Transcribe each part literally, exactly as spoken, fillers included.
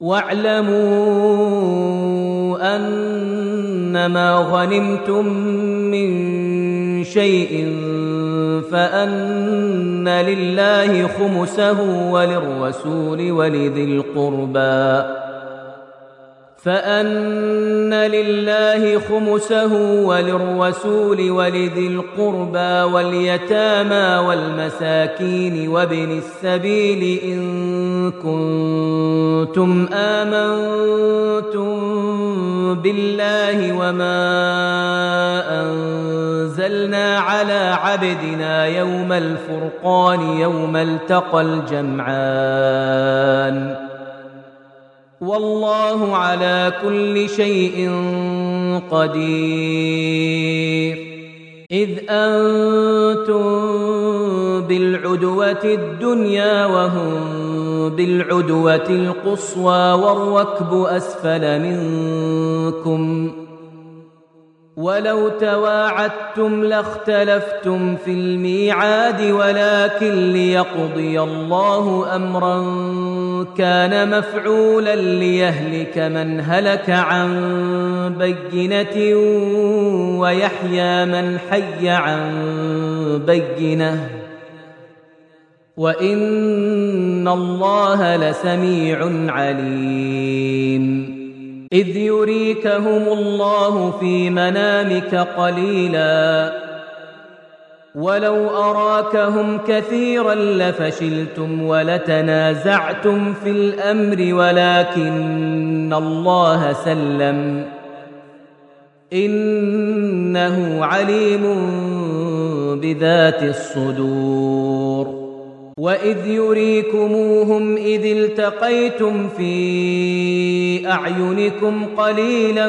واعلموا أنما غنمتم من شيء فأن لله خمسه وللرسول ولذي القربى فأن لله خمسه وللرسول ولذي القربى واليتامى والمساكين وابن السبيل إن كنتم آمنتم بالله وما أنزلنا على عبدنا يوم الفرقان يوم التقى الجمعان والله على كل شيء قدير. إذ أنتم بالعدوة الدنيا وهم بالعدوة القصوى والركب أسفل منكم ولو تواعدتم لاختلفتم في الميعاد ولكن ليقضي الله أمرا كان مفعولا ليهلك من هلك عن بينة ويحيى من حي عن بينة وإن الله لسميع عليم. إذ يريكهم الله في منامك قليلا ولو أراكهم كثيرا لفشلتم ولتنازعتم في الأمر ولكن الله سلم إنه عليم بذات الصدور. وإذ يريكموهم إذ التقيتم في أعينكم قليلا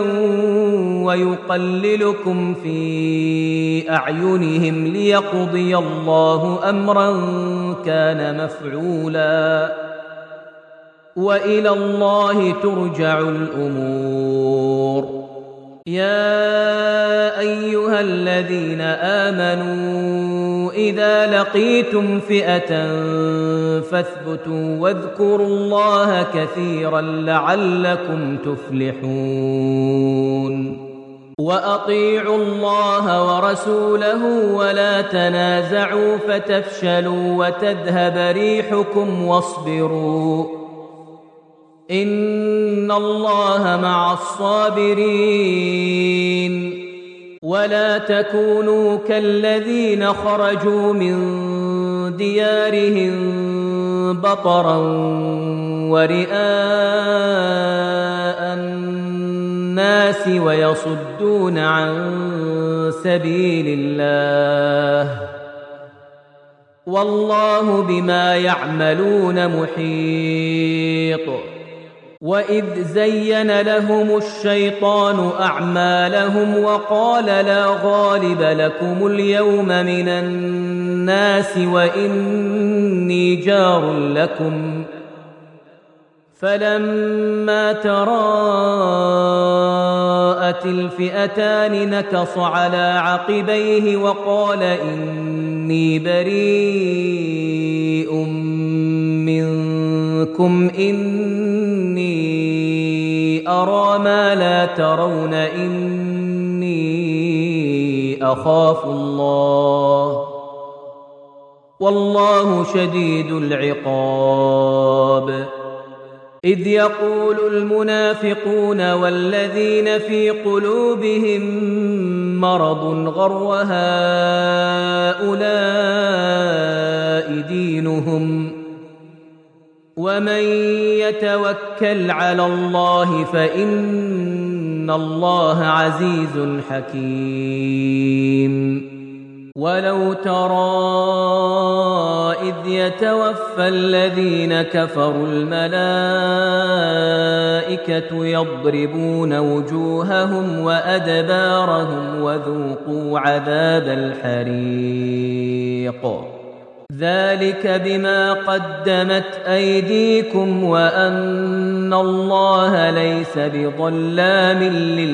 ويقللكم في أعينهم ليقضي الله أمرا كان مفعولا وإلى الله ترجع الأمور. يا أيها الذين آمنوا إذا لقيتم فئة فاثبتوا واذكروا الله كثيرا لعلكم تفلحون. وأطيعوا الله ورسوله ولا تنازعوا فتفشلوا وتذهب ريحكم واصبروا إن الله مع الصابرين. ولا تكونوا كالذين خرجوا من ديارهم بطرا ورئاء الناس ويصدون عن سبيل الله والله بما يعملون محيط. وإذ زين لهم الشيطان أعمالهم وقال لا غالب لكم اليوم من الناس وإني جار لكم فلما تراءت الفئتان نكص على عقبيه وقال إني بريء منكم إني أرى ما لا ترون إني أخاف الله والله شديد العقاب. إذ يقول المنافقون والذين في قلوبهم مرض غر هؤلاء دينهم ومن يتوكل على الله فإن الله عزيز حكيم. ولو ترى إذ يتوفى الذين كفروا الملائكة يضربون وجوههم وأدبارهم وذوقوا عذاب الحريق ذلك بما قدمت أيديكم وأن الله ليس بظلام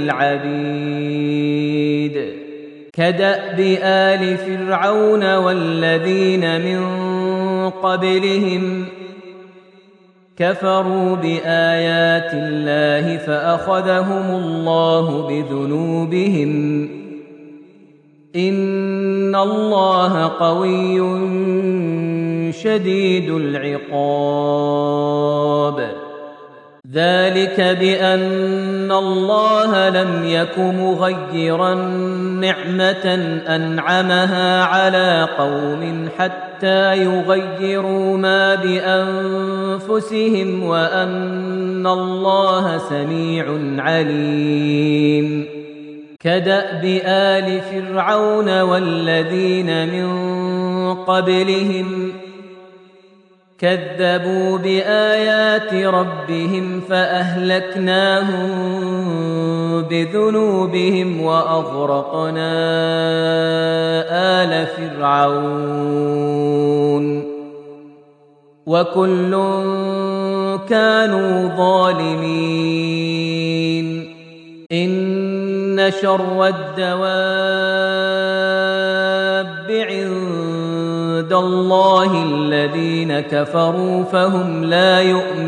للعبيد. كدأب آل فرعون والذين من قبلهم كفروا بآيات الله فأخذهم الله بذنوبهم إن الله قوي شديد العقاب ذلك بأن الله لم يك مغيرا نعمة أنعمها على قوم حتى يغيروا ما بأنفسهم وأن الله سميع عليم كدأب آل فرعون والذين من قبلهم كذبوا بآيات ربهم فأهلكناهم بذنوبهم وأغرقنا آل فرعون وكل كانوا ظالمين إن شر الدواب عند الله الذين كفروا فهم لا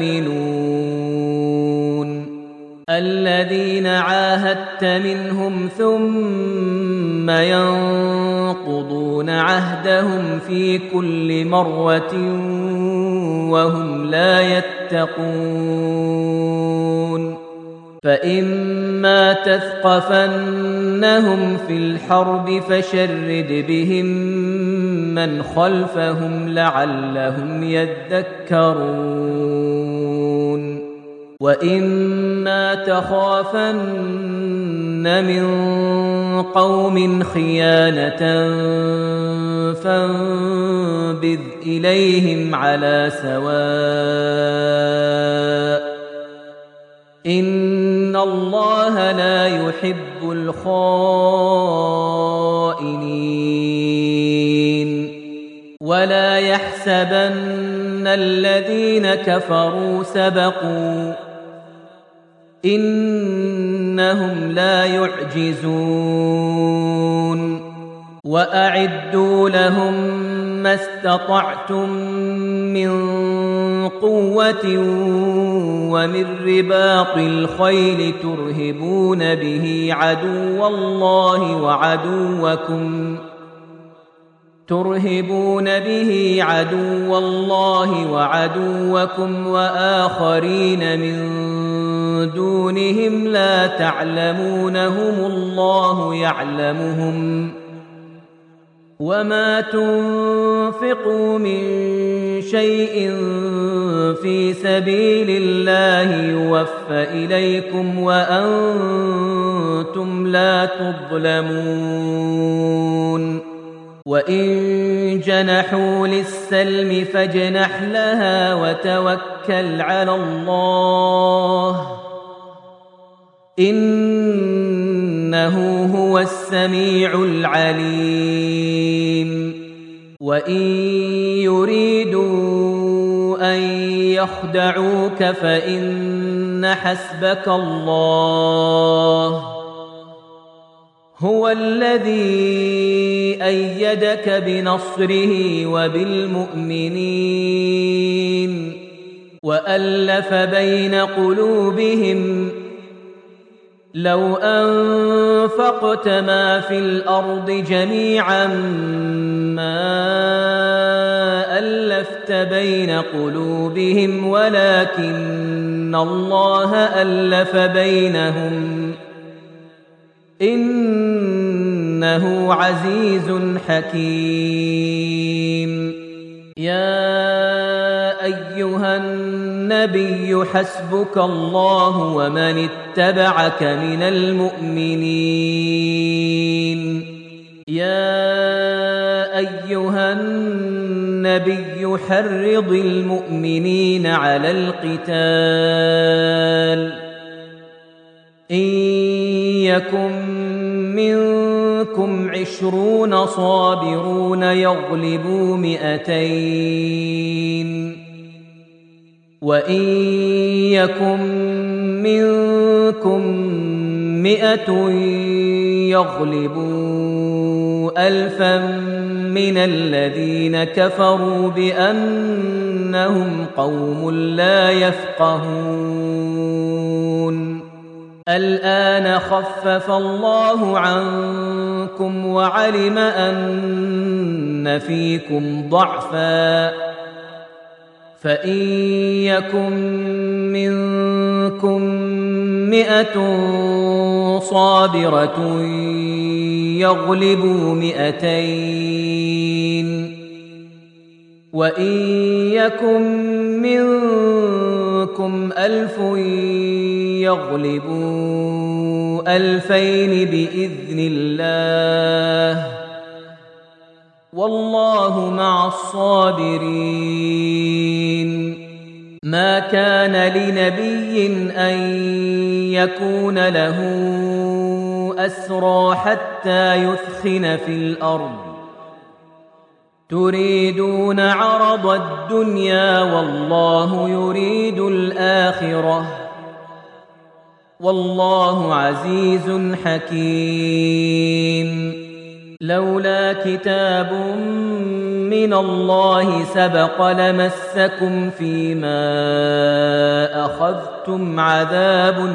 يؤمنون الذين عاهدت منهم ثم ينقضون عهدهم في كل مرة وهم لا يتقون فإما تثقفنهم في الحرب فشرد بهم من خلفهم لعلهم يذكرون وإما تخافن من قوم خيانة فانبذ إليهم على سواء إن الله لا يحب الخائنين ولا يحسبن الذين كفروا سبقوا إنهم لا يعجزون وأعدوا لهم ما استطعتم من قوة ومن رباط الخيل ترهبون به عدو الله وعدوكم ترهبون به عدو الله وعدوكم وآخرين من دونهم لا تعلمونهم الله يعلمهم وما تنفقوا من شيء في سبيل الله يوفى إليكم وأنتم لا تظلمون وإن جنحوا للسلم فاجنح لها وتوكل على الله إنه هو السميع العليم وإن يريدوا أن يخدعوك فإن حسبك الله هو الذي أيدك بنصره وبالمؤمنين وألف بين قلوبهم لو أنفقت ما في الأرض جميعا ما ألفت بين قلوبهم ولكن الله ألف بينهم إنه عزيز حكيم يا أيها النبي حسبك الله ومن اتبعك من المؤمنين يا أيها النبي حرض المؤمنين على القتال إن يكن منكم عشرون صابرون يغلبوا مئتين وإن يكن منكم مئة يغلبوا ألفا من الذين كفروا بأنهم قوم لا يفقهون الآن خفف الله عنكم وعلم أن فيكم ضعفا فإن يكن منكم مئة صابرة يغلبوا مئتين وإن يكن منكم ألف يغلبوا ألفين بإذن الله والله مع الصابرين ما كان لنبي أن يكون له أسرى حتى يثخن في الأرض تريدون عرض الدنيا والله يريد الآخرة والله عزيز حكيم لولا كتاب من الله سبق لمسكم فيما أخذتم عذاب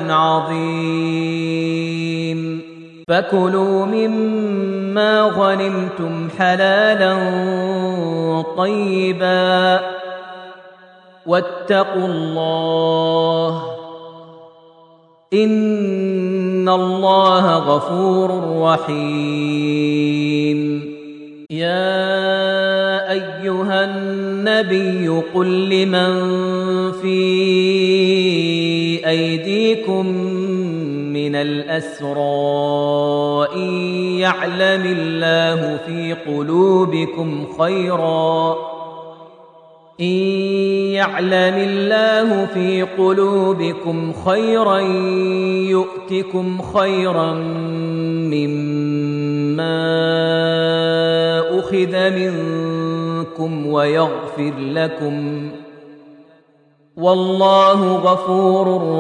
عظيم فكلوا مما غنمتم حلالا طيبا واتقوا الله إن الله غفور رحيم يا أيها النبي قل لمن في أيديكم من الأسرى إن يعلم الله في قلوبكم خيرا إن يعلم الله في قلوبكم خيرا يؤتكم خيرا مما أخذ منكم ويغفر لكم والله غفور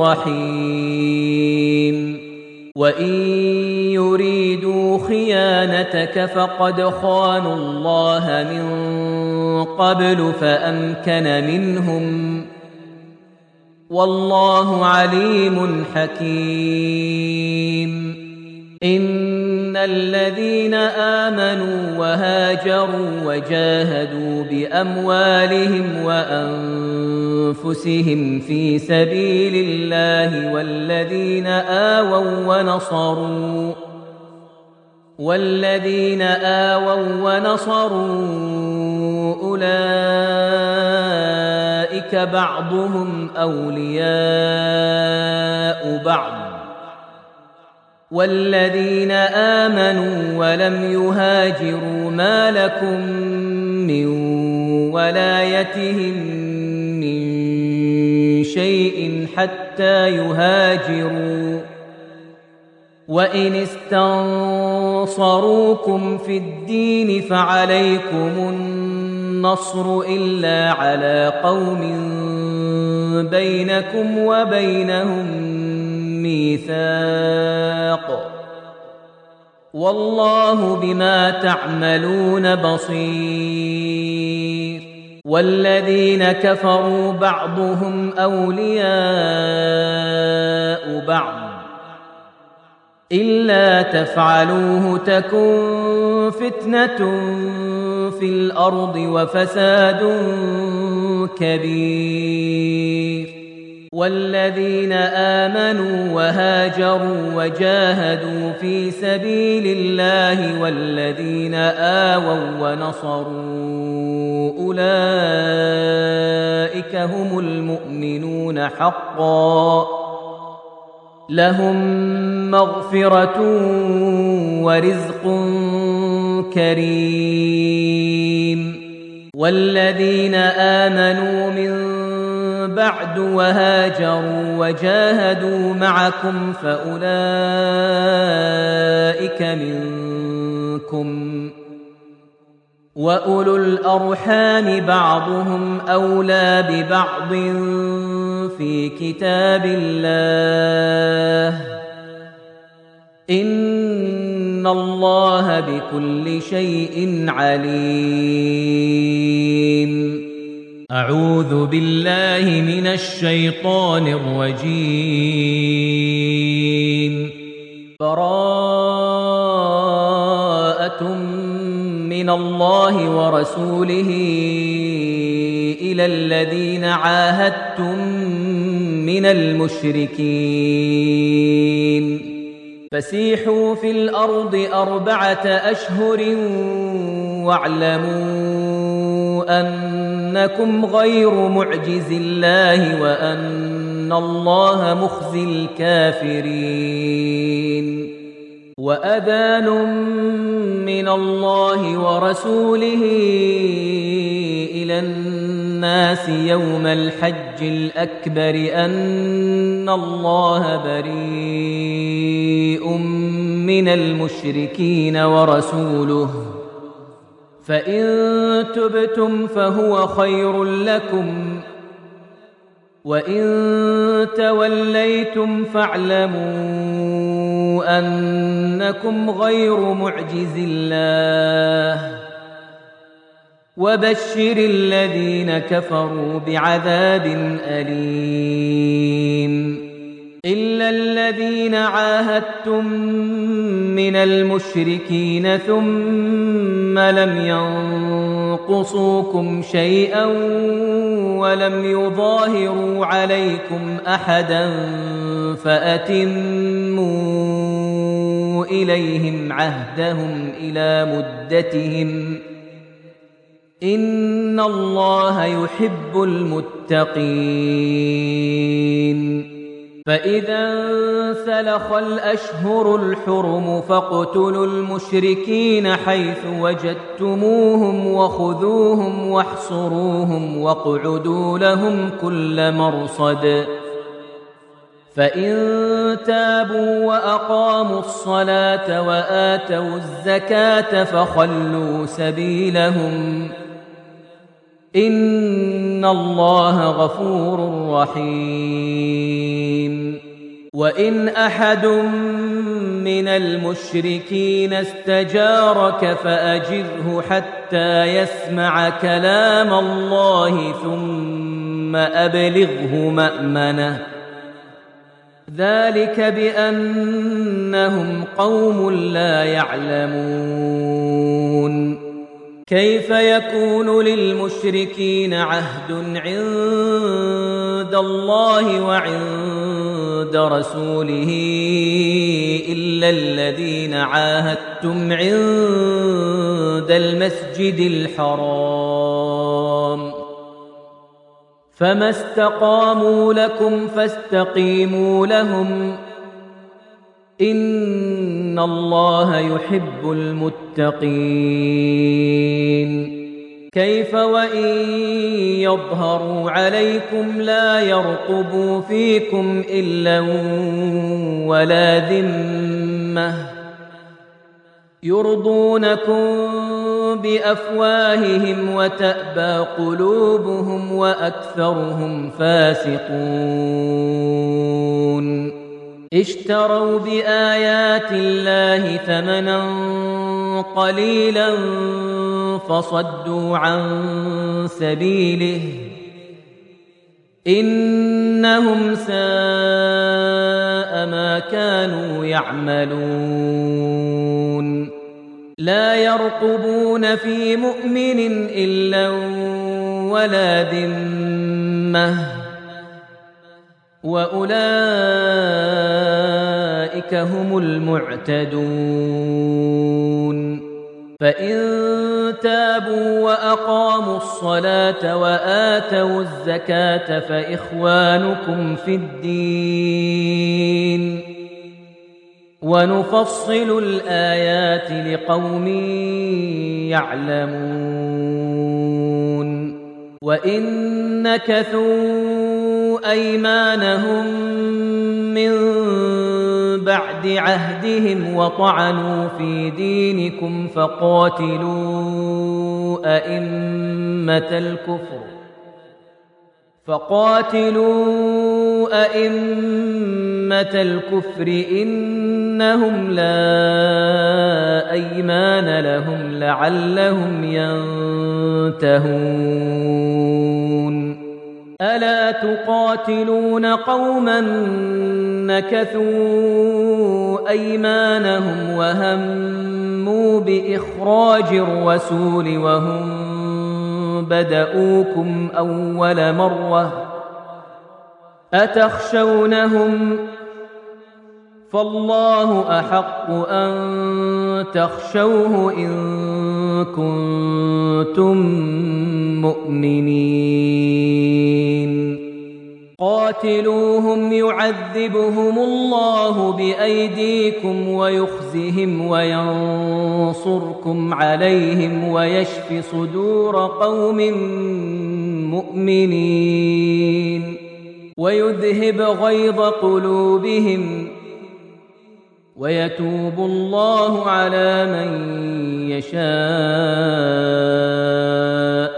رحيم وإن يريدوا خيانتك فقد خانوا الله من قبل فأمكن منهم والله عليم حكيم إن الذين آمنوا وهاجروا وجاهدوا بأموالهم وأنفسهم في سبيل الله والذين آووا ونصروا والذين آووا ونصروا أولئك بعضهم أولياء بعض والذين آمنوا ولم يهاجروا ما لكم من ولايتهم من شيء حتى يهاجروا وإن استنصروكم في الدين فعليكم النصر إلا على قوم بينكم وبينهم ميثاق والله بما تعملون بصير والذين كفروا بعضهم أولياء بعض إلا تفعلوه تكن فتنة في الأرض وفساد كبير والذين آمنوا وهاجروا وجاهدوا في سبيل الله والذين آووا ونصروا أولئك هم المؤمنون حقا لهم مغفرة ورزق كريم والذين آمنوا من بعد وهاجروا وجاهدوا معكم فأولئك منكم وأولو الأرحام بعضهم أولى ببعض في كتاب الله إن إن الله بكل شيء عليم. أعوذ بالله من الشيطان الرجيم. براءة من الله ورسوله إلى الذين عاهدتم من المشركين فسيحوا في الأرض أربعة أشهر واعلموا أنكم غير معجز الله وأن الله مخزي الكافرين. وأذان من الله ورسوله إلى الناس يوم الحج الأكبر أن الله بريء من المشركين ورسوله فإن تبتم فهو خير لكم وإن توليتم فاعلموا أنكم غير معجز الله وبشر الذين كفروا بعذاب أليم. إلا الذين عاهدتم من المشركين ثم لم ينقصوكم شيئا ولم يظاهروا عليكم أحدا فأتموا إليهم عهدهم إلى مدتهم إن الله يحب المتقين. فإذا انسلخ الأشهر الحرم فاقتلوا المشركين حيث وجدتموهم وخذوهم واحصروهم واقعدوا لهم كل مرصد فإن تابوا وأقاموا الصلاة وآتوا الزكاة فخلوا سبيلهم إن الله غفور رحيم. وإن أحد من المشركين استجارك فأجره حتى يسمع كلام الله ثم أبلغه مأمنه ذلك بأنهم قوم لا يعلمون. كيف يكون للمشركين عهد عند الله وعند رسوله إلا الذين عاهدتم عند المسجد الحرام فما استقاموا لكم فاستقيموا لهم إن الله يحب المتقين. كيف وإن يظهروا عليكم لا يرقبوا فيكم إلا ولا ذمة يرضونكم بأفواههم وتأبى قلوبهم وأكثرهم فاسقون. اشتروا بآيات الله ثمنا قليلا فصدوا عن سبيله إنهم ساء ما كانوا يعملون. لا يرقبون في مؤمن إلا ولا ذمة وأولئك هم المعتدون. فإن تابوا وأقاموا الصلاة وآتوا الزكاة فإخوانكم في الدين ونفصل الآيات لقوم يعلمون. وإن نكثوا أيمانهم من بعد عهدهم وطعنوا في دينكم فقاتلوا أئمة الكفر فقاتلوا أئمة الكفر إنهم لا أيمان لهم لعلهم ينتهون ألا تقاتلون قوما نكثوا أيمانهم وهموا بإخراج الرسول وهم بدؤوكم أول مرة أتخشونهم فالله أحق أن تخشوه إن كنتم مؤمنين قاتلوهم يعذبهم الله بأيديكم ويخزهم وينصركم عليهم ويشف صدور قوم مؤمنين ويذهب غيظ قلوبهم ويتوب الله على من يشاء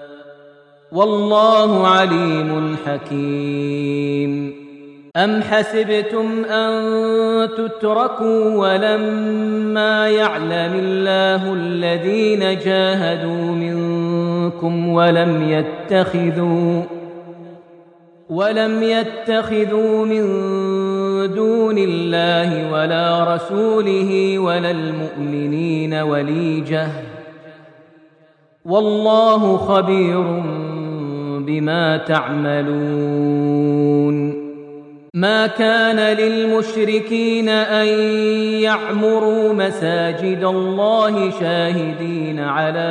والله عليم حكيم أم حسبتم أن تتركوا ولما يعلم الله الذين جاهدوا منكم ولم يتخذوا ولم يتخذوا من دون الله ولا رسوله ولا المؤمنين وليجة والله خبير بما تعملون ما كان للمشركين أن يعمروا مساجد الله شاهدين على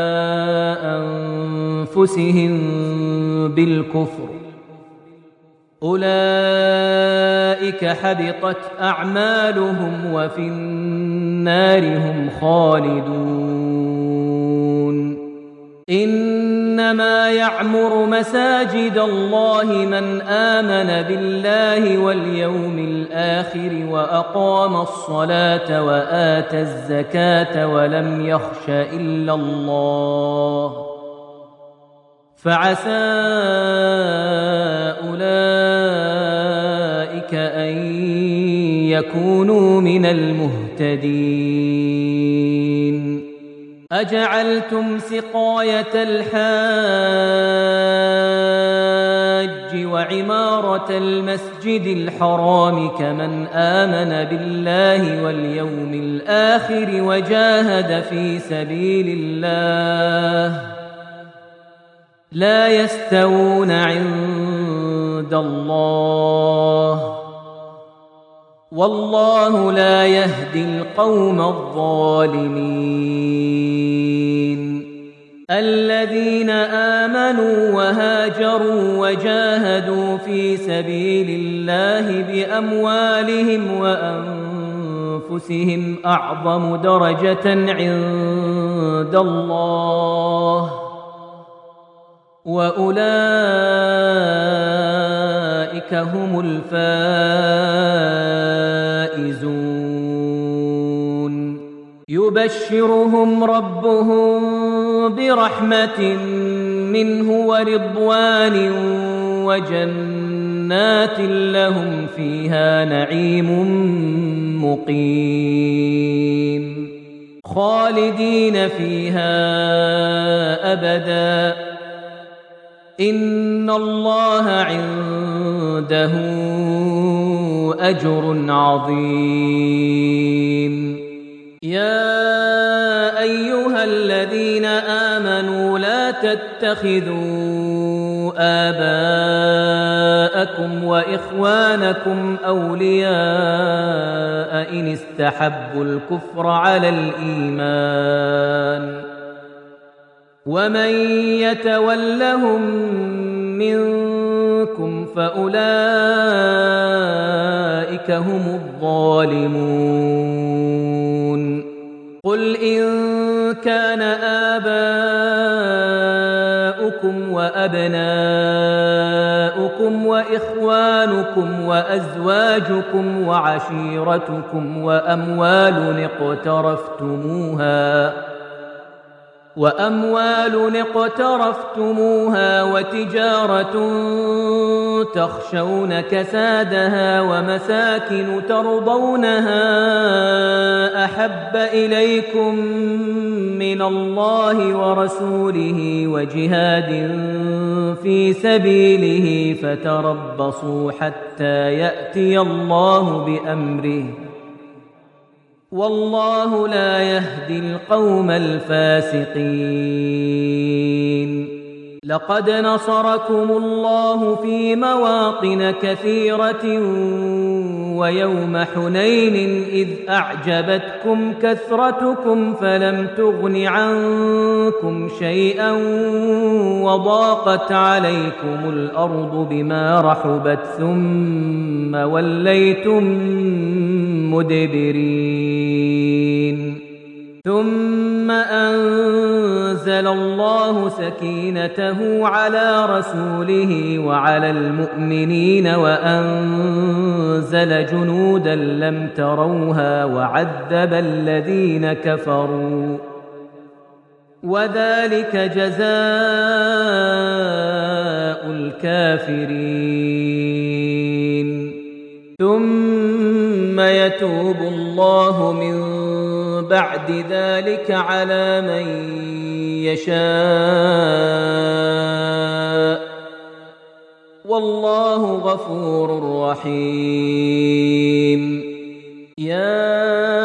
أنفسهم بالكفر أولئك حبطت أعمالهم وفي النار هم خالدون إنما يعمر مساجد الله من آمن بالله واليوم الآخر وأقام الصلاة وآتى الزكاة ولم يخش إلا الله فعسى أولئك أن يكونوا من المهتدين أجعلتم سقاية الحاج وعمارة المسجد الحرام كمن آمن بالله واليوم الآخر وجاهد في سبيل الله لا يستوون عند الله والله لا يهدي القوم الظالمين الذين آمنوا وهاجروا وجاهدوا في سبيل الله بأموالهم وأنفسهم أعظم درجة عند الله وأولئك هم الفائزون يبشرهم ربهم برحمة منه ورضوان وجنات لهم فيها نعيم مقيم خالدين فيها أبداً إن الله عنده أجر عظيم يا أيها الذين آمنوا لا تتخذوا آباءكم وإخوانكم أولياء إن استحبوا الكفر على الإيمان ومن يتولهم منكم فأولئك هم الظالمون قل إن كان آباؤكم وأبناؤكم وإخوانكم وأزواجكم وعشيرتكم وأموال اقترفتموها وأموال اقترفتموها وتجارة تخشون كسادها ومساكن ترضونها أحب إليكم من الله ورسوله وجهاد في سبيله فتربصوا حتى يأتي الله بأمره والله لا يهدي القوم الفاسقين. لقد نصركم الله في مواطن كثيرة ويوم حنين إذ أعجبتكم كثرتكم فلم تغن عنكم شيئا وضاقت عليكم الأرض بما رحبت ثم وليتم مدبرين ثم أنزل الله سكينته على رسوله وعلى المؤمنين وأنزل جنودا لم تروها وعذب الذين كفروا وذلك جزاء الكافرين. ثم يتوب الله من بعد ذلك على من يشاء والله غفور رحيم. يا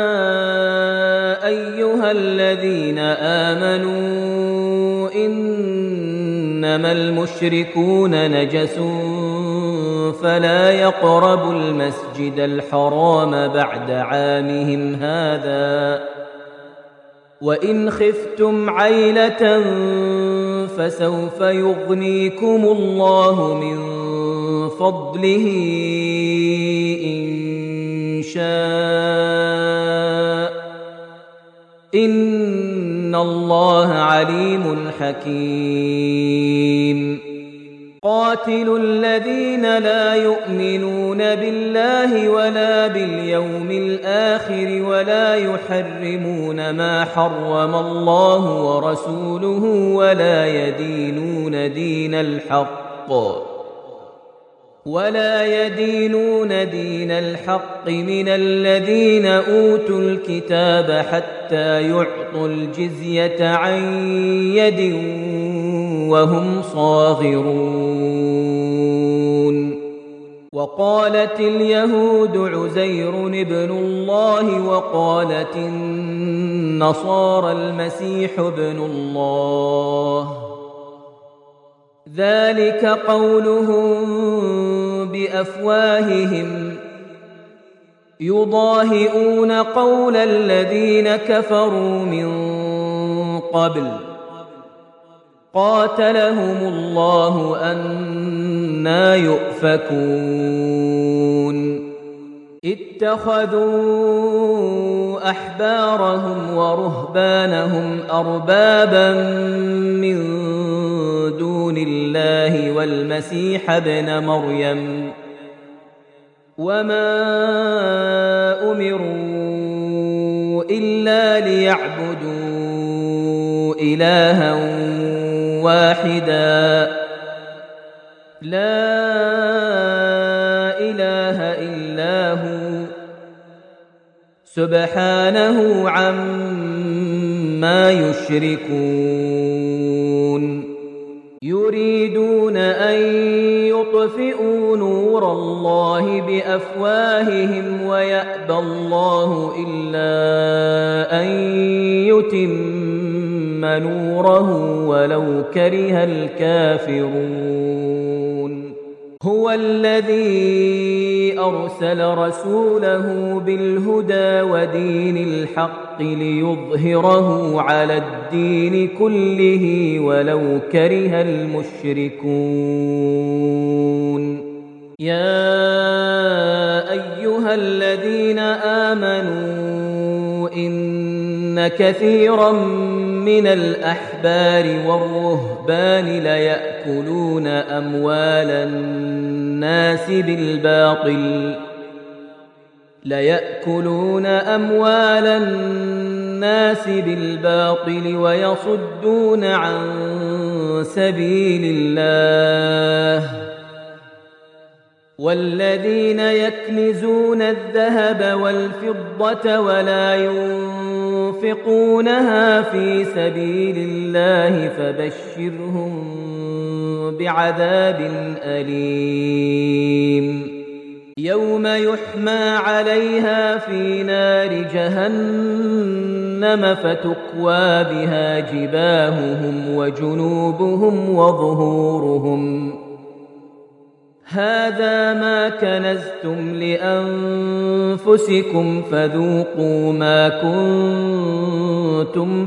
أيها الذين آمنوا إنما المشركون نجس فلا يقربوا المسجد الحرام بعد عامهم هذا وإن خفتم عيلة فسوف يغنيكم الله من فضله إن شاء إن الله عليم حكيم. قاتلوا الذين لا يؤمنون بالله ولا باليوم الآخر ولا يحرمون ما حرم الله ورسوله ولا يدينون دين الحق ولا يدينون دين الحق من الذين أوتوا الكتاب حتى يعطوا الجزية عن يد وهم صاغرون. وقالت اليهود عزير ابن الله وقالت النصارى المسيح ابن الله ذلك قولهم بأفواههم يضاهئون قول الذين كفروا من قبل قاتلهم الله أنى يؤفكون. اتخذوا أحبارهم ورهبانهم أربابا من دون الله والمسيح ابن مريم وما أمروا إلا ليعبدوا إلها واحدا لا إله إلا هو سبحانه عما يشركون. يريدون أن يطفئوا نور الله بأفواههم ويأبى الله إلا أن يتم نوره ولو كره الكافرون. هو الذي أرسل رسوله بالهدى ودين الحق ليظهره على الدين كله ولو كره المشركون. يا أيها الذين آمنوا إن كثيرا من الأحبار والرهبان ليأكلون أموال الناس بالباطل ليأكلون أموال الناس بالباطل ويصدون عن سبيل الله والذين يكنزون الذهب والفضة ولا ينفقونها في سبيل الله فبشرهم بعذاب أليم يوم يحمى عليها في نار جهنم فتكوى بها جباههم وجنوبهم وظهورهم هذا ما كنزتم لأنفسكم فذوقوا ما كنتم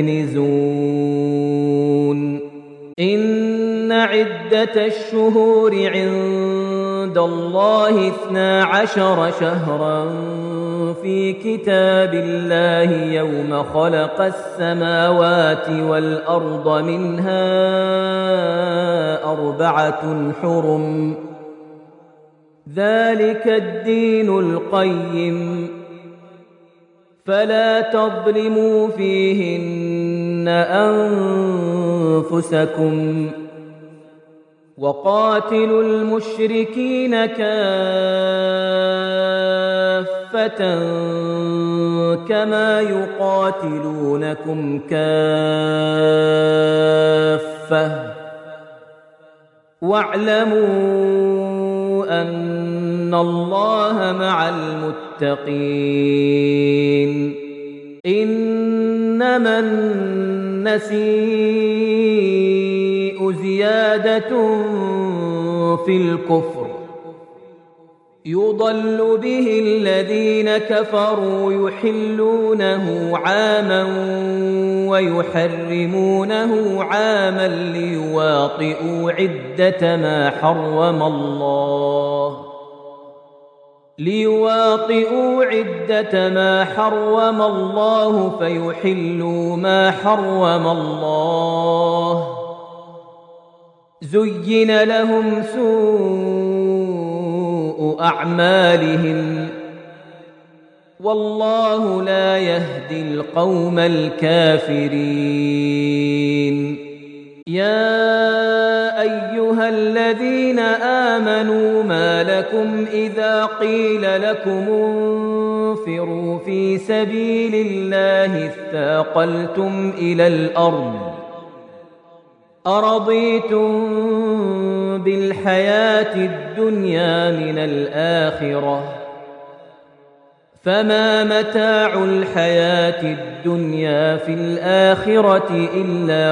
تكنزون إن عدة الشهور عند الله اثنا عشر شهرا في كتاب الله يوم خلق السماوات والأرض منها أربعة حرم ذلك الدين القيم فلا تظلموا فيهن أنفسكم وقاتلوا المشركين كافة كما يقاتلونكم كافة واعلموا أن الله مع المتقين إنما النسيء زيادة في الكفر يضل به الذين كفروا يحلونه عاما ويحرمونه عاما ليواطئوا عدة ما حرم الله ليواطئوا عدة ما حرم الله فيحلوا ما حرم الله زين لهم سوء أعمالهم والله لا يهدي القوم الكافرين يا أيها الذين آمنوا ما لكم إذا قيل لكم انفروا في سبيل الله اثاقلتم إلى الأرض أرضيتم بالحياة الدنيا من الآخرة فما متاع الحياة الدنيا في الآخرة إلا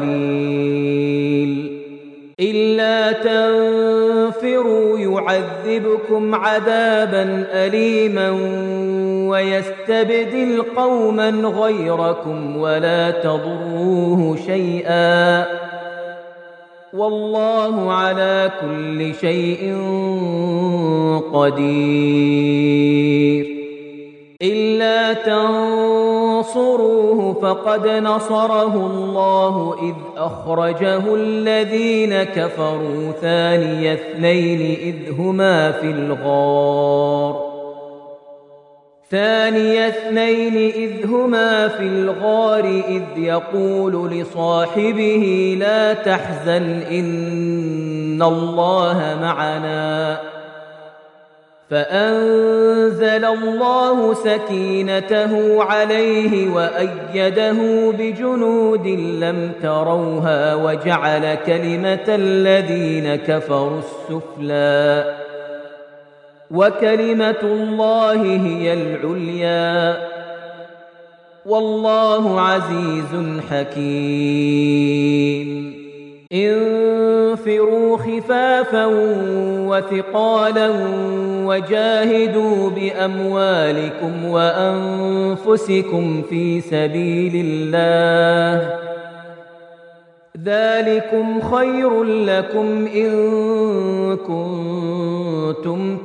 قليل إلا تنفروا يعذبكم عذابا أليما ويستبدل قوما غيركم ولا تضروه شيئا والله على كل شيء قدير إلا تنصروه فقد نصره الله إذ أخرجه الذين كفروا ثاني اثنين إذ هما في الغار ثاني اثنين إذ هما في الغار إذ يقول لصاحبه لا تحزن إن الله معنا فأنزل الله سكينته عليه وأيده بجنود لم تروها وجعل كلمة الذين كفروا السفلى وكلمة الله هي العليا والله عزيز حكيم انفروا خفافا وثقالا وجاهدوا بأموالكم وأنفسكم في سبيل الله ذلكم خير لكم إن كنتم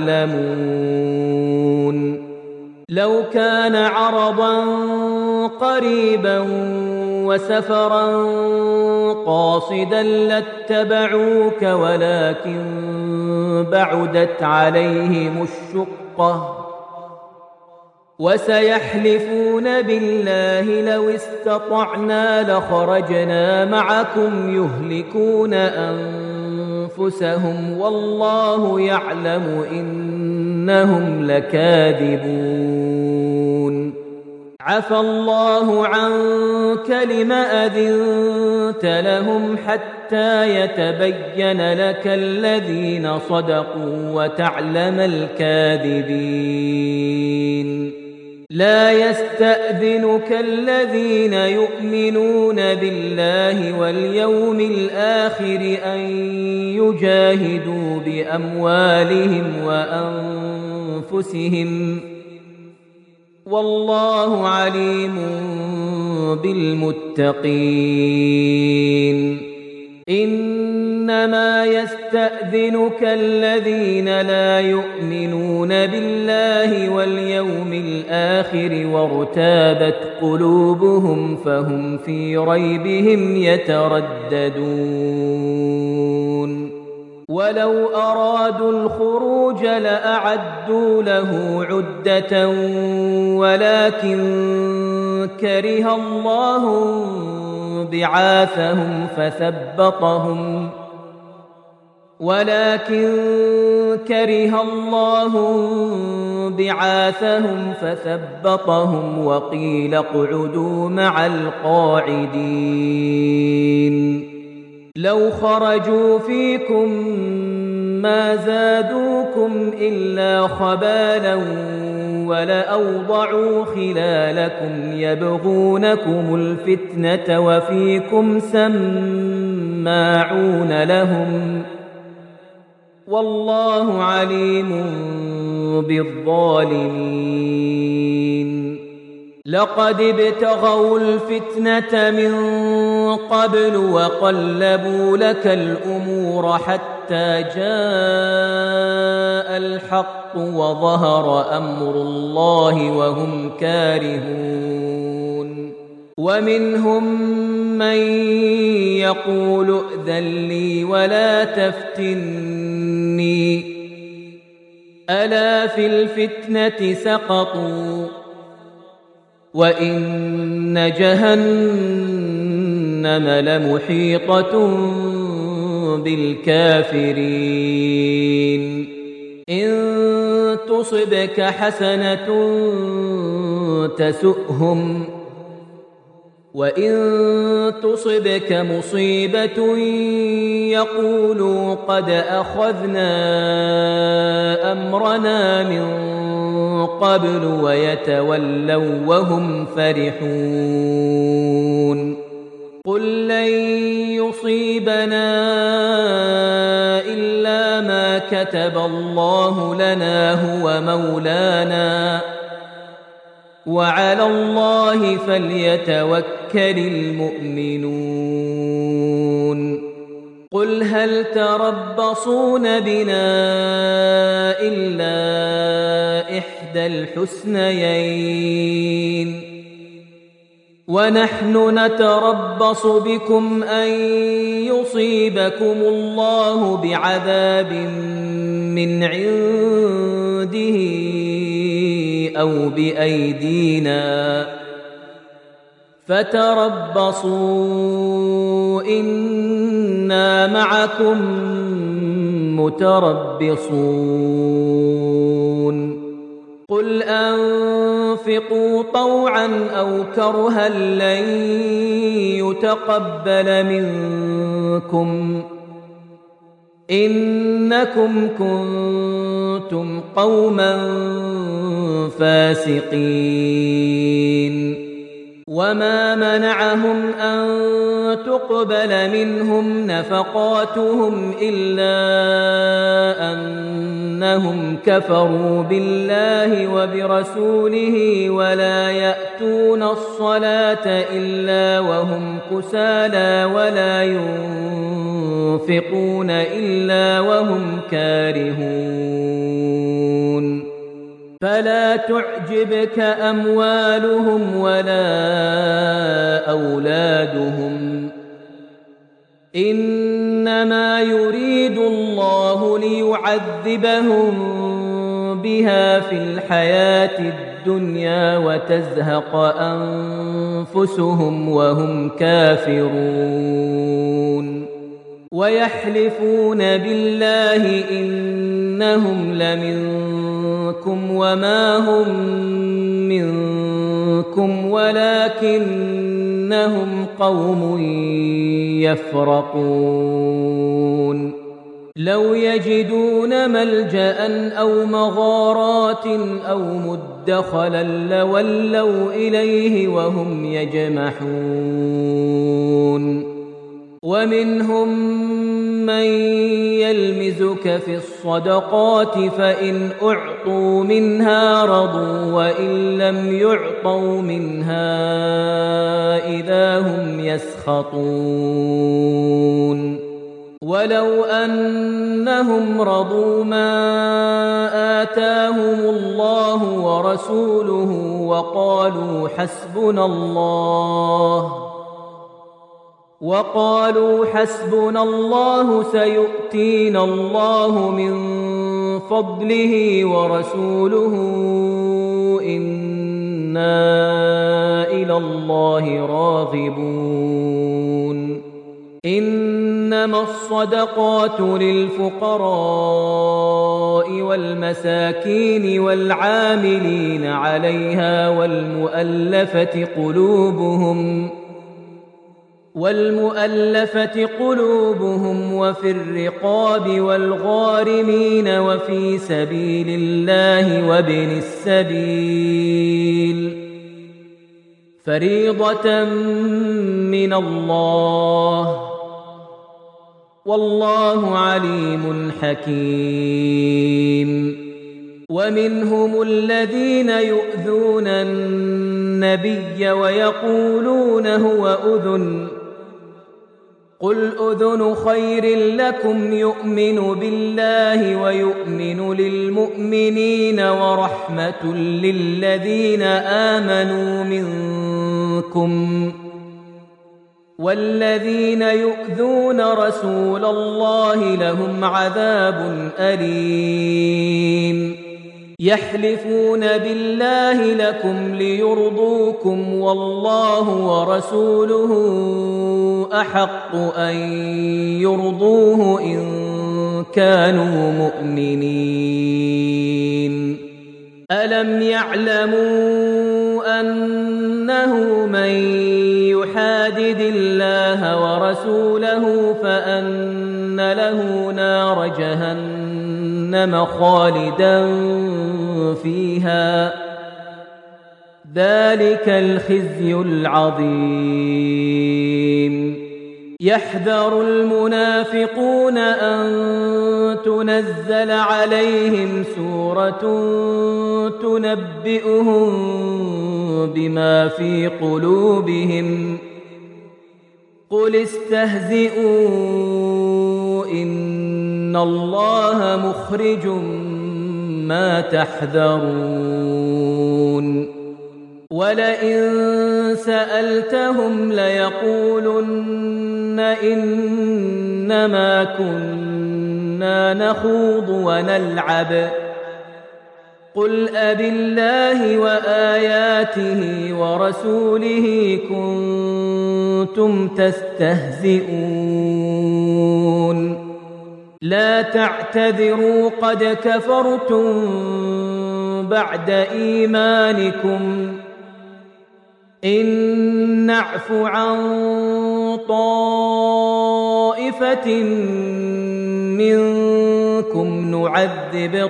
تعلمون لو كان عرضا قريبا وسفرا قاصدا لاتبعوك ولكن بعدت عليهم الشقة وسيحلفون بالله لو استطعنا لخرجنا معكم يهلكون أنفسهم والله يعلم إنهم لكاذبون عفى الله عنك لم أذنت لهم حتى يتبين لك الذين صدقوا وتعلم الكاذبين لا يستأذنك الذين يؤمنون بالله واليوم الآخر أن يجاهدوا بأموالهم وأنفسهم والله عليم بالمتقين إنما يستأذنك الذين لا يؤمنون بالله واليوم الآخر وارتابت قلوبهم فهم في ريبهم يترددون ولو أرادوا الخروج لأعدوا له عدة ولكن كره الله بعاثهم فثبطهم ولكن كره الله بعاثهم فثبطهم وقيل اقعدوا مع القاعدين لو خرجوا فيكم ما زادوكم إلا خبالا ولأوضعوا خلالكم يبغونكم الفتنة وفيكم سماعون لهم والله عليم بالظالمين لقد ابتغوا الفتنة من قبل وقلبوا لك الأمور حتى جاء الحق وظهر أمر الله وهم كارهون ومنهم من يقول ائذن لي ولا تفتني ألا في الفتنة سقطوا وإن جهنم لمحيطة بالكافرين إن تصبك حسنة تسؤهم وإن تصبك مصيبة يقولوا قد أخذنا أمرنا من قبل ويتولوا وهم فرحون قل لن يصيبنا إلا ما كتب الله لنا هو مولانا وعلى الله فليتوكل المؤمنون قل هل تربصون بنا إلا إحدى الحسنيين ونحن نتربص بكم أن يصيبكم الله بعذاب من عنده أو بأيدينا فتربصوا إنا معكم متربصون قل أنفقوا طوعا أو كرها لن يتقبل منكم إنكم كنتم قوما فاسقين وما منعهم أن تقبل منهم نفقاتهم إلا أنهم كفروا بالله وبرسوله ولا يأتون الصلاة إلا وهم كسالى ولا ينفقون إلا وهم كارهون فلا تعجبك أموالهم ولا أولادهم إنما يريد الله ليعذبهم بها في الحياة الدنيا وتزهق أنفسهم وهم كافرون ويحلفون بالله إنهم لمنكم وما هم منكم ولكنهم قوم يفرقون لو يجدون ملجأ أو مغارات أو مدخلا لولوا إليه وهم يجمحون ومنهم من يلمزك في الصدقات فإن أعطوا منها رضوا وإن لم يعطوا منها إذا هم يسخطون ولو أنهم رضوا ما آتاهم الله ورسوله وقالوا حسبنا الله وقالوا حسبنا الله سيؤتينا الله من فضله ورسوله إنا إلى الله راغبون إنما الصدقات للفقراء والمساكين والعاملين عليها والمؤلفة قلوبهم والمؤلفة قلوبهم وفي الرقاب والغارمين وفي سبيل الله وابن السبيل فريضة من الله والله عليم حكيم ومنهم الذين يؤذون النبي ويقولون هو أذن قل أذن خير لكم يؤمن بالله ويؤمن للمؤمنين ورحمة للذين آمنوا منكم والذين يؤذون رسول الله لهم عذاب أليم يحلفون بالله لكم ليرضوكم والله ورسوله أحق أن يرضوه إن كانوا مؤمنين ألم يعلموا أنه من يحادد الله ورسوله فأن له نار جهنم خالدا فيها ذلك الخزي العظيم يحذر المنافقون أن تنزل عليهم سورة تنبئهم بما في قلوبهم قل استهزئوا إن الله مخرج ما تحذرون ولئن سألتهم ليقولن إنما كنا نخوض ونلعب قل أبالله وآياته ورسوله كنتم تستهزئون لا تعتذروا قد كفرتم بعد إيمانكم إن نعف عن طائفة منكم نعذب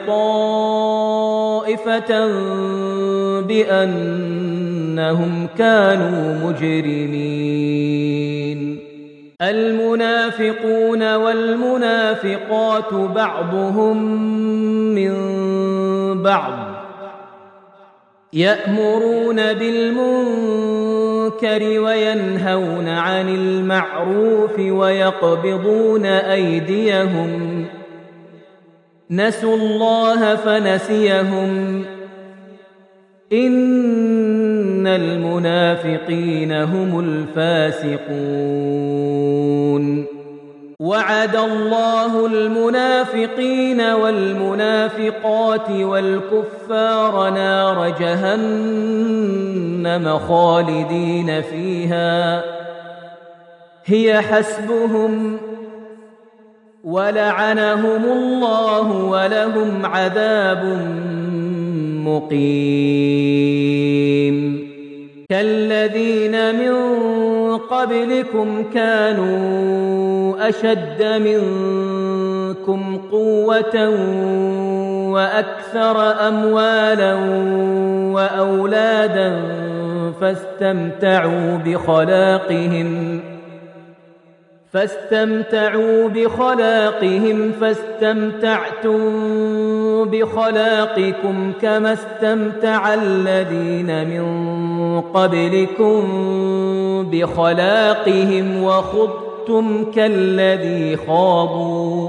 طائفة بأنهم كانوا مجرمين المنافقون والمنافقات بعضهم من بعض يأمرون بالمنكر وينهون عن المعروف ويقبضون أيديهم نسوا الله فنسيهم إن المنافقين هم الفاسقون وعد الله المنافقين والمنافقات والكفار نار جهنم خالدين فيها هي حسبهم ولعنهم الله ولهم عذاب مقيم كالذين من قبلكم كانوا أشد منكم قوة وأكثر أموالا وأولادا فاستمتعوا بخلاقهم فاستمتعوا بخلاقهم فاستمتعتم بخلاقكم كما استمتع الذين من قبلكم بخلاقهم وخضتم كالذي خاضوا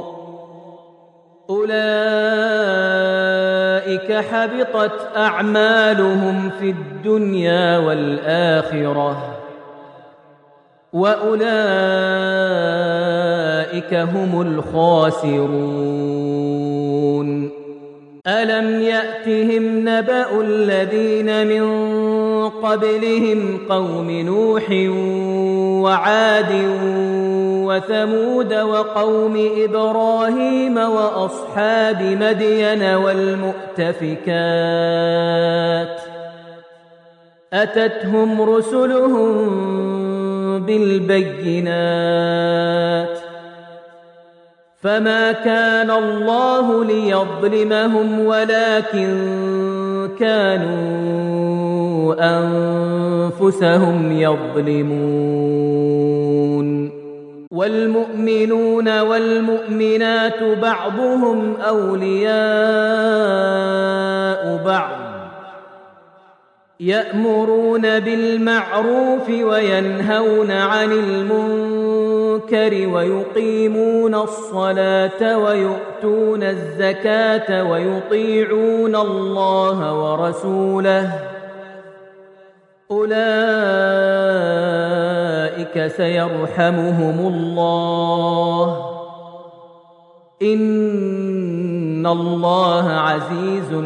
أولئك حبطت أعمالهم في الدنيا والآخرة وأولئك هم الخاسرون ألم يأتهم نبأ الذين من قبلهم قوم نوح وعاد وثمود وقوم إبراهيم وأصحاب مدين والمؤتفكات أتتهم رسلهم بالبينات فما كان الله ليظلمهم ولكن كانوا أنفسهم يظلمون والمؤمنون والمؤمنات بعضهم أولياء بعض يأمرون بالمعروف وينهون عن المنكر ويقيمون الصلاة ويؤتون الزكاة ويطيعون الله ورسوله أولئك سيرحمهم الله إن الله عزيز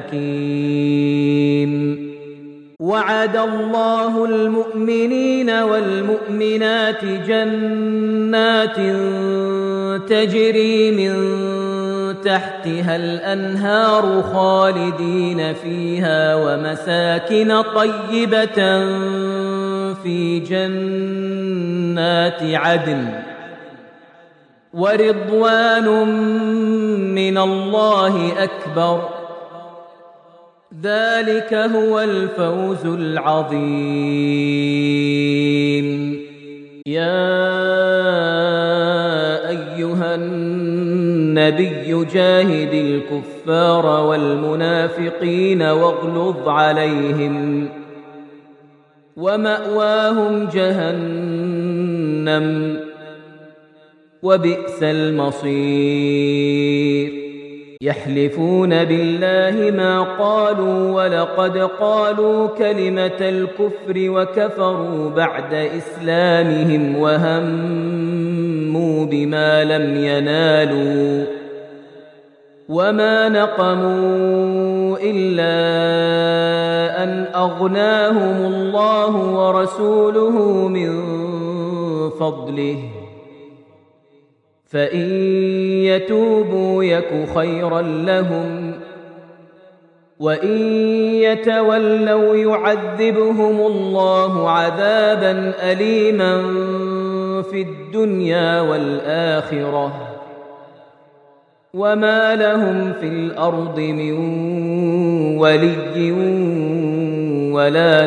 حكيم وعد الله المؤمنين والمؤمنات جنات تجري من تحتها الأنهار خالدين فيها ومساكن طيبة في جنات عدن ورضوان من الله أكبر ذلك هو الفوز العظيم يا أيها النبي جاهد الكفار والمنافقين واغلظ عليهم ومأواهم جهنم وبئس المصير يحلفون بالله ما قالوا ولقد قالوا كلمة الكفر وكفروا بعد إسلامهم وهموا بما لم ينالوا وما نقموا إلا أن أغناهم الله ورسوله من فضله فإن يتوبوا يك خيرا لهم وإن يتولوا يعذبهم الله عذابا أليما في الدنيا والآخرة وما لهم في الأرض من ولي ولا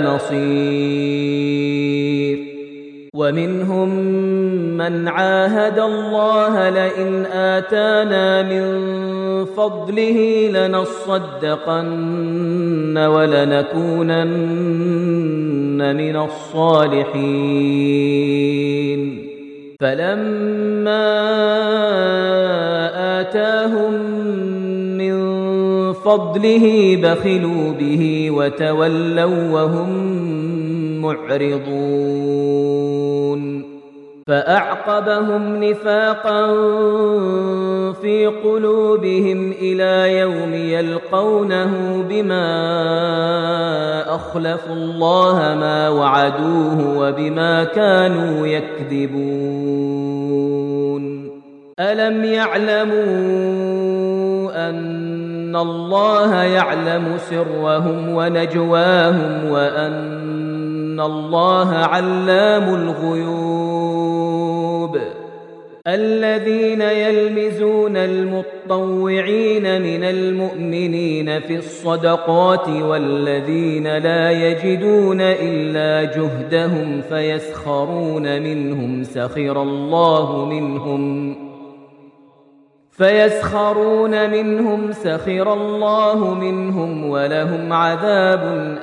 نصير ومنهم من عاهد الله لئن آتانا من فضله لنصدقن ولنكونن من الصالحين فلما آتاهم من فضله بخلوا به وتولوا وهم معرضون فأعقبهم نفاقا في قلوبهم إلى يوم يلقونه بما أخلفوا الله ما وعدوه وبما كانوا يكذبون. ألم يعلموا أن الله يعلم سرهم ونجواهم وأن الله علام الغيوب؟ الذين يلمزون المطوعين من المؤمنين في الصدقات والذين لا يجدون إلا جهدهم فيسخرون منهم سخر الله منهم فيسخرون منهم سخر الله منهم ولهم عذاب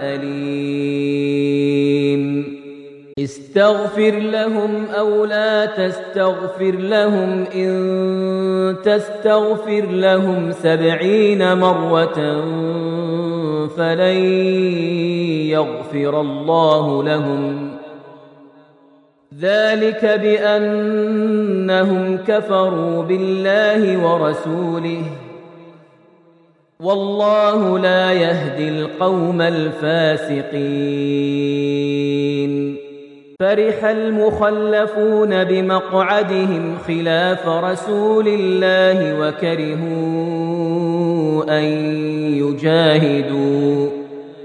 أليم. استغفر لهم أو لا تستغفر لهم إن تستغفر لهم سبعين مرة فلن يغفر الله لهم، ذلك بأنهم كفروا بالله ورسوله والله لا يهدي القوم الفاسقين. فرح المخلفون بمقعدهم خلاف رسول الله وكرهوا أن يجاهدوا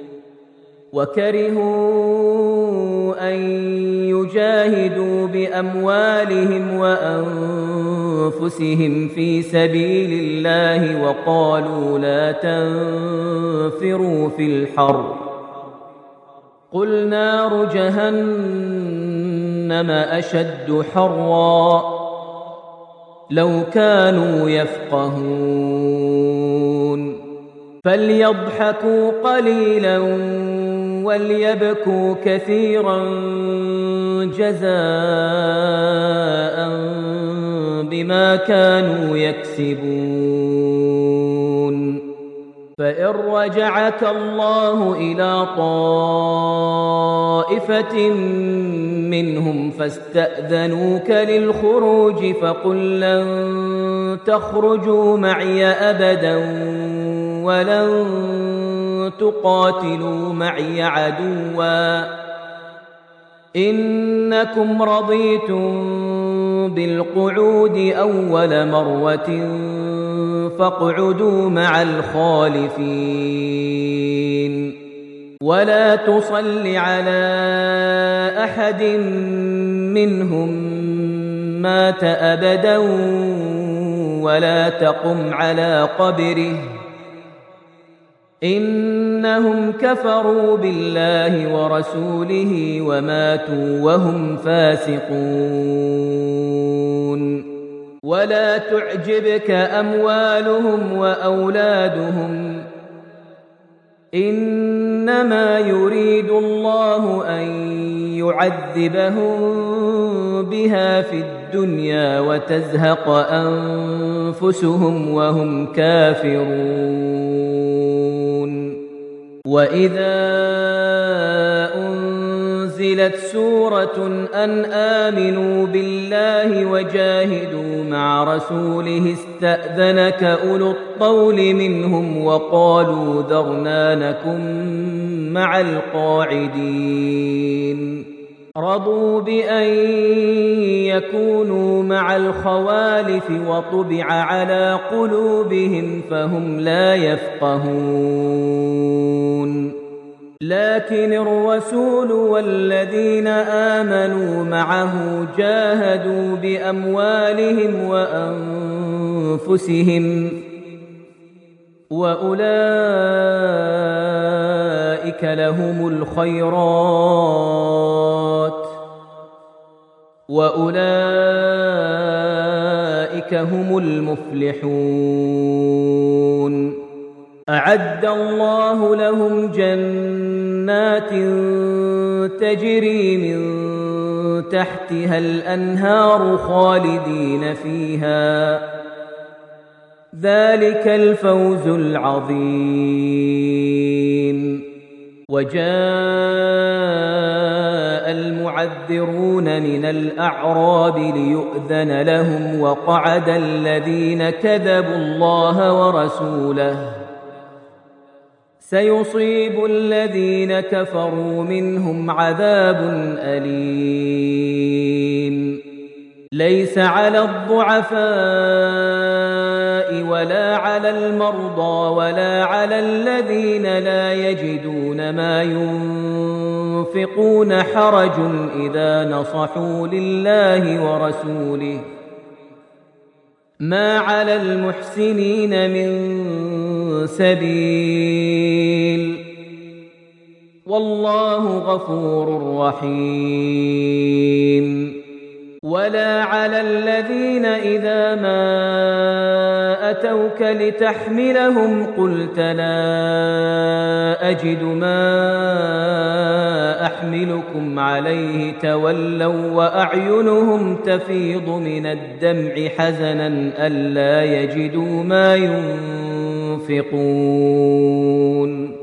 وكرهوا أن يجاهدوا بأموالهم وأنفسهم في سبيل الله وقالوا لا تنفروا في الحر قل نار جهنم أشد حرا لو كانوا يفقهون. فليضحكوا قليلا وليبكوا كثيرا جزاء بما كانوا يكسبون. فإن رجعك الله إلى طائفة منهم فاستأذنوك للخروج فقل لن تخرجوا معي أبدا ولن تقاتلوا معي عدوا إنكم رضيتم بالقعود أول مرة فاقعدوا مع الخالفين ولا تصل على أحد منهم مات أبدا ولا تقم على قبره إنهم كفروا بالله ورسوله وماتوا وهم فاسقون. ولا تعجبك أموالهم وأولادهم إنما يريد الله أن يعذبهم بها في الدنيا وتزهق أنفسهم وهم كافرون. وإذا أنزلت سورة أن آمنوا بالله وجاهدوا مع رسوله استأذنك أولو الطول منهم وقالوا ذرنا نكن مع القاعدين رضوا بأن يكونوا مع الخوالف وطبع على قلوبهم فهم لا يفقهون. لكن الرسول والذين آمنوا معه جاهدوا بأموالهم وأنفسهم وأولئك لهم الخيرات وأولئك هم المفلحون. أعد الله لهم جنات تجري من تحتها الأنهار خالدين فيها ذلك الفوز العظيم. وجاء المعلمون المعذرون من الأعراب ليؤذن لهم وقعد الذين كذبوا الله ورسوله سيصيب الذين كفروا منهم عذاب أليم ليس على الضعفاء ولا على المرضى ولا على الذين لا يجدون ما ينفقون حرج إذا نصحوا لله ورسوله ما على المحسنين من سبيل والله غفور رحيم ولا على الذين إذا ما أتوك لتحملهم قلت لا أجد ما أحملكم عليه تولوا وأعينهم تفيض من الدمع حزنا ألا يجدوا ما ينفقون